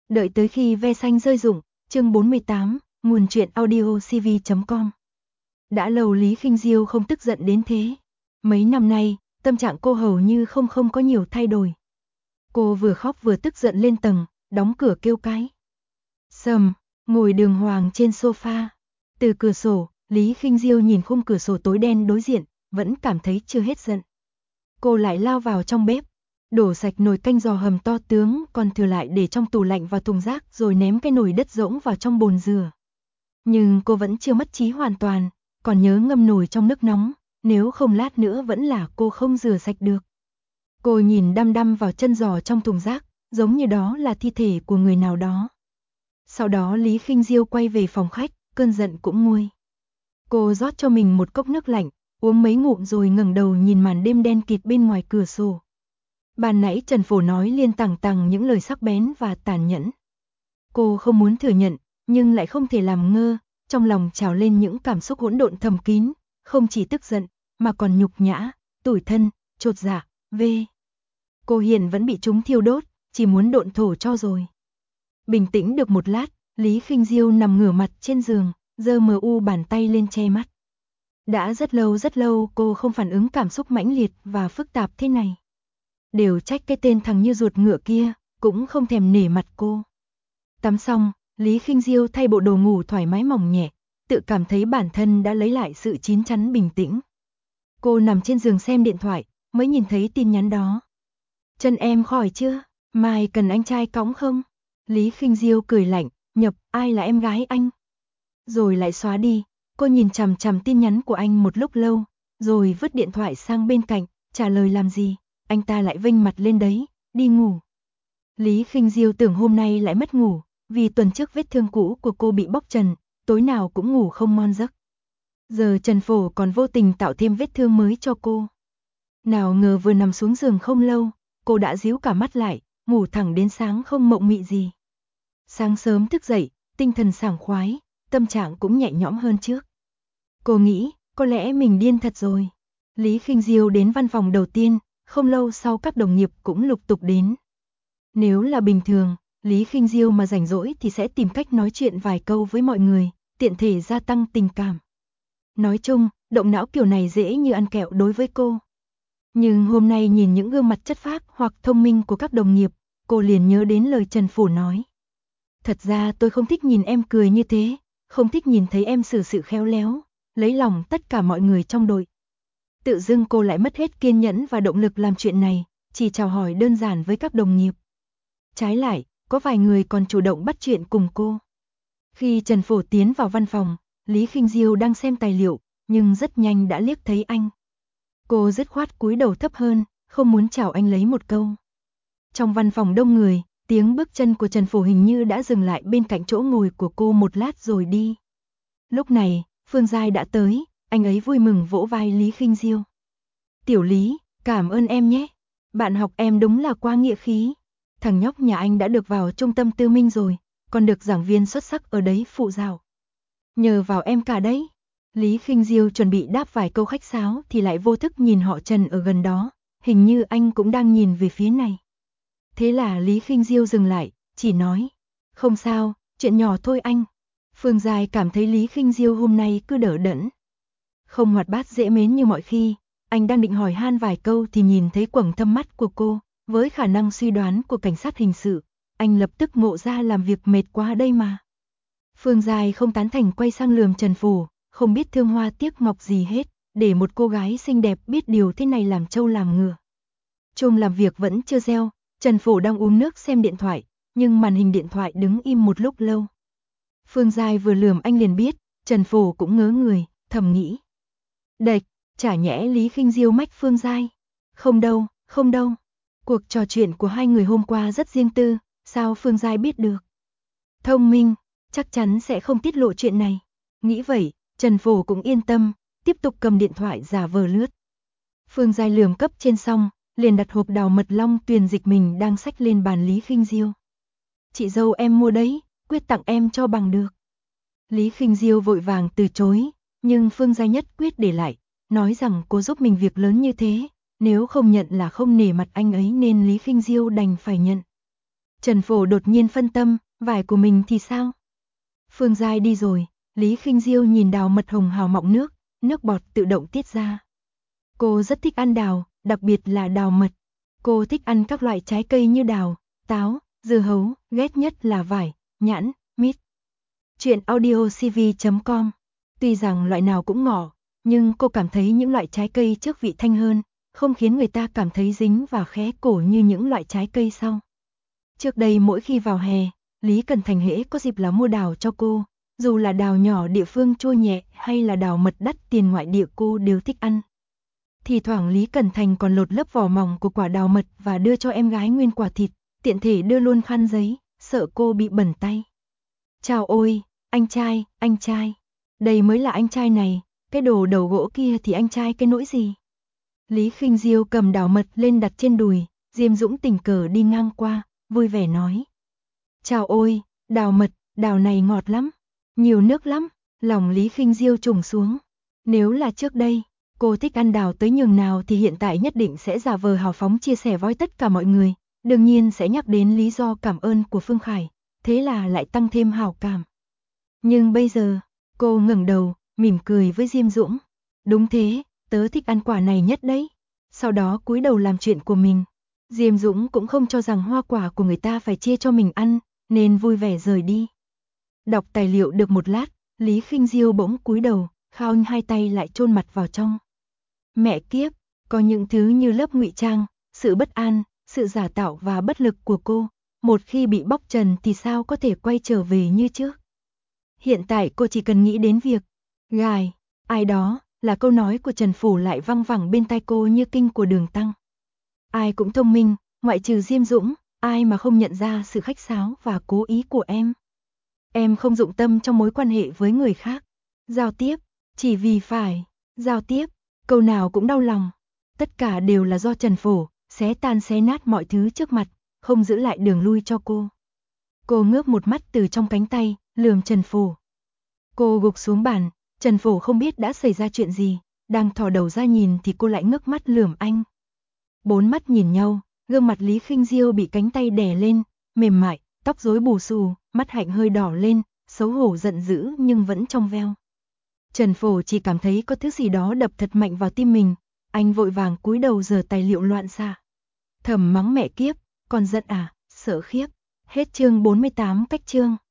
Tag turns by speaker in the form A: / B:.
A: Đợi tới khi ve xanh rơi rụng, chương 48, nguồn truyện audio cv.com. Đã lâu Lý Khinh Diêu không tức giận đến thế. Mấy năm nay, tâm trạng cô hầu như không có nhiều thay đổi. Cô vừa khóc vừa tức giận lên tầng, đóng cửa kêu cái. Sầm, ngồi đường hoàng trên sofa. Từ cửa sổ, Lý Khinh Diêu nhìn khung cửa sổ tối đen đối diện, vẫn cảm thấy chưa hết giận. Cô lại lao vào trong bếp, đổ sạch nồi canh giò hầm to tướng còn thừa lại để trong tủ lạnh vào thùng rác rồi ném cái nồi đất rỗng vào trong bồn rửa. Nhưng cô vẫn chưa mất trí hoàn toàn, còn nhớ ngâm nồi trong nước nóng, nếu không lát nữa vẫn là cô không rửa sạch được. Cô nhìn đăm đăm vào chân giò trong thùng rác, giống như đó là thi thể của người nào đó. Sau đó Lý Khinh Diêu quay về phòng khách, cơn giận cũng nguôi. Cô rót cho mình một cốc nước lạnh, uống mấy ngụm rồi ngẩng đầu nhìn màn đêm đen kịt bên ngoài cửa sổ. Ban nãy Trần Phổ nói liên tằng tằng những lời sắc bén và tàn nhẫn. Cô không muốn thừa nhận, nhưng lại không thể làm ngơ, trong lòng trào lên những cảm xúc hỗn độn thầm kín, không chỉ tức giận, mà còn nhục nhã, tủi thân, chột dạ, vê. Cô hiện vẫn bị chúng thiêu đốt, chỉ muốn độn thổ cho rồi. Bình tĩnh được một lát, Lý Khinh Diêu nằm ngửa mặt trên giường, giơ mờ u bàn tay lên che mắt. Đã rất lâu cô không phản ứng cảm xúc mãnh liệt và phức tạp thế này. Đều trách cái tên thằng như ruột ngựa kia, cũng không thèm nể mặt cô. Tắm xong, Lý Khinh Diêu thay bộ đồ ngủ thoải mái mỏng nhẹ, tự cảm thấy bản thân đã lấy lại sự chín chắn bình tĩnh. Cô nằm trên giường xem điện thoại, mới nhìn thấy tin nhắn đó. Chân em khỏi chưa? Mai cần anh trai cõng không? Lý Khinh Diêu cười lạnh, nhập, ai là em gái anh? Rồi lại xóa đi, cô nhìn chằm chằm tin nhắn của anh một lúc lâu, rồi vứt điện thoại sang bên cạnh, trả lời làm gì? Anh ta lại vênh mặt lên đấy, đi ngủ. Lý Khinh Diêu tưởng hôm nay lại mất ngủ, vì tuần trước vết thương cũ của cô bị bóc trần, tối nào cũng ngủ không ngon giấc. Giờ Trần Phổ còn vô tình tạo thêm vết thương mới cho cô. Nào ngờ vừa nằm xuống giường không lâu, cô đã díu cả mắt lại, ngủ thẳng đến sáng không mộng mị gì. Sáng sớm thức dậy, tinh thần sảng khoái, tâm trạng cũng nhẹ nhõm hơn trước. Cô nghĩ, có lẽ mình điên thật rồi. Lý Khinh Diêu đến văn phòng đầu tiên, không lâu sau các đồng nghiệp cũng lục tục đến. Nếu là bình thường, Lý Khinh Diêu mà rảnh rỗi thì sẽ tìm cách nói chuyện vài câu với mọi người, tiện thể gia tăng tình cảm. Nói chung, động não kiểu này dễ như ăn kẹo đối với cô. Nhưng hôm nay nhìn những gương mặt chất phác hoặc thông minh của các đồng nghiệp, cô liền nhớ đến lời Trần Phổ nói. Thật ra tôi không thích nhìn em cười như thế, không thích nhìn thấy em xử sự khéo léo, lấy lòng tất cả mọi người trong đội. Tự dưng cô lại mất hết kiên nhẫn và động lực làm chuyện này, chỉ chào hỏi đơn giản với các đồng nghiệp. Trái lại, có vài người còn chủ động bắt chuyện cùng cô. Khi Trần Phổ tiến vào văn phòng, Lý Khinh Diêu đang xem tài liệu, nhưng rất nhanh đã liếc thấy anh. Cô dứt khoát cúi đầu thấp hơn, không muốn chào anh lấy một câu. Trong văn phòng đông người, tiếng bước chân của Trần Phổ hình như đã dừng lại bên cạnh chỗ ngồi của cô một lát rồi đi. Lúc này, Phương Giai đã tới, anh ấy vui mừng vỗ vai Lý Khinh Diêu. Tiểu Lý, cảm ơn em nhé. Bạn học em đúng là quá nghĩa khí. Thằng nhóc nhà anh đã được vào trung tâm tư minh rồi, còn được giảng viên xuất sắc ở đấy phụ giáo. Nhờ vào em cả đấy. Lý Khinh Diêu chuẩn bị đáp vài câu khách sáo thì lại vô thức nhìn họ Trần ở gần đó, hình như anh cũng đang nhìn về phía này. Thế là Lý Khinh Diêu dừng lại, chỉ nói, không sao, chuyện nhỏ thôi anh. Phương Giai cảm thấy Lý Khinh Diêu hôm nay cứ đỡ đẫn. Không hoạt bát dễ mến như mọi khi, anh đang định hỏi han vài câu thì nhìn thấy quầng thâm mắt của cô, với khả năng suy đoán của cảnh sát hình sự, anh lập tức ngộ ra làm việc mệt quá đây mà. Phương Giai không tán thành quay sang lườm Trần Phổ, không biết thương hoa tiếc ngọc gì hết, để một cô gái xinh đẹp biết điều thế này làm trâu làm ngựa. Chuông làm việc vẫn chưa reo, Trần Phổ đang uống nước xem điện thoại, nhưng màn hình điện thoại đứng im một lúc lâu. Phương Giai vừa lườm anh liền biết, Trần Phổ cũng ngớ người, thầm nghĩ. Đệch, chả nhẽ Lý Khinh Diêu mách Phương Giai. Không đâu. Cuộc trò chuyện của hai người hôm qua rất riêng tư, sao Phương Giai biết được? Thông minh, chắc chắn sẽ không tiết lộ chuyện này. Nghĩ vậy, Trần Phổ cũng yên tâm, tiếp tục cầm điện thoại giả vờ lướt. Phương Giai lườm cấp trên xong, liền đặt hộp đào mật long tuyền dịch mình đang xách lên bàn Lý Khinh Diêu. Chị dâu em mua đấy, quyết tặng em cho bằng được. Lý Khinh Diêu vội vàng từ chối, nhưng Phương Giai nhất quyết để lại, nói rằng cô giúp mình việc lớn như thế, nếu không nhận là không nể mặt anh ấy nên Lý Khinh Diêu đành phải nhận. Trần Phổ đột nhiên phân tâm, vải của mình thì sao? Phương Giai đi rồi, Lý Khinh Diêu nhìn đào mật hồng hào mọng nước bọt tự động tiết ra. Cô rất thích ăn đào, đặc biệt là đào mật. Cô thích ăn các loại trái cây như đào, táo, dưa hấu, ghét nhất là vải, nhãn, mít. Chuyện audiocv.com. Tuy rằng loại nào cũng ngọt, nhưng cô cảm thấy những loại trái cây trước vị thanh hơn, không khiến người ta cảm thấy dính và khé cổ như những loại trái cây sau. Trước đây mỗi khi vào hè, Lý Cần Thành hễ có dịp là mua đào cho cô, dù là đào nhỏ địa phương chua nhẹ hay là đào mật đắt tiền ngoại địa cô đều thích ăn. Thì thoảng Lý Cần Thành còn lột lớp vỏ mỏng của quả đào mật và đưa cho em gái nguyên quả thịt, tiện thể đưa luôn khăn giấy, sợ cô bị bẩn tay. Chào ôi, anh trai, đây mới là anh trai này, cái đồ đầu gỗ kia thì anh trai cái nỗi gì. Lý Khinh Diêu cầm đào mật lên đặt trên đùi, Diêm Dũng tình cờ đi ngang qua, vui vẻ nói. Chào ôi, đào mật, đào này ngọt lắm, nhiều nước lắm, lòng Lý Khinh Diêu trùng xuống. Nếu là trước đây, cô thích ăn đào tới nhường nào thì hiện tại nhất định sẽ giả vờ hào phóng chia sẻ với tất cả mọi người, đương nhiên sẽ nhắc đến lý do cảm ơn của Phương Khải, thế là lại tăng thêm hảo cảm. Nhưng bây giờ, cô ngẩng đầu, mỉm cười với Diêm Dũng. Đúng thế, tớ thích ăn quả này nhất đấy. Sau đó cúi đầu làm chuyện của mình. Diêm Dũng cũng không cho rằng hoa quả của người ta phải chia cho mình ăn, nên vui vẻ rời đi. Đọc tài liệu được một lát, Lý Khinh Diêu bỗng cúi đầu, khao hai tay lại chôn mặt vào trong. Mẹ kiếp, có những thứ như lớp ngụy trang, sự bất an, sự giả tạo và bất lực của cô, một khi bị bóc trần thì sao có thể quay trở về như trước. Hiện tại cô chỉ cần nghĩ đến việc gài ai đó, là câu nói của Trần Phủ lại văng vẳng bên tai cô như kinh của Đường Tăng. Ai cũng thông minh, ngoại trừ Diêm Dũng, ai mà không nhận ra sự khách sáo và cố ý của em. Em không dụng tâm trong mối quan hệ với người khác. Giao tiếp, chỉ vì phải giao tiếp, câu nào cũng đau lòng. Tất cả đều là do Trần Phổ, xé tan xé nát mọi thứ trước mặt, không giữ lại đường lui cho cô. Cô ngước một mắt từ trong cánh tay, lườm Trần Phổ. Cô gục xuống bàn, Trần Phổ không biết đã xảy ra chuyện gì, đang thò đầu ra nhìn thì cô lại ngước mắt lườm anh. Bốn mắt nhìn nhau, gương mặt Lý Khinh Diêu bị cánh tay đè lên, mềm mại, tóc rối bù xù, mắt hạnh hơi đỏ lên, xấu hổ giận dữ nhưng vẫn trong veo. Trần Phổ chỉ cảm thấy có thứ gì đó đập thật mạnh vào tim mình, anh vội vàng cúi đầu giở tài liệu loạn xạ. Thầm mắng mẹ kiếp, còn giận à, sợ khiếp. Hết chương 48 cách chương.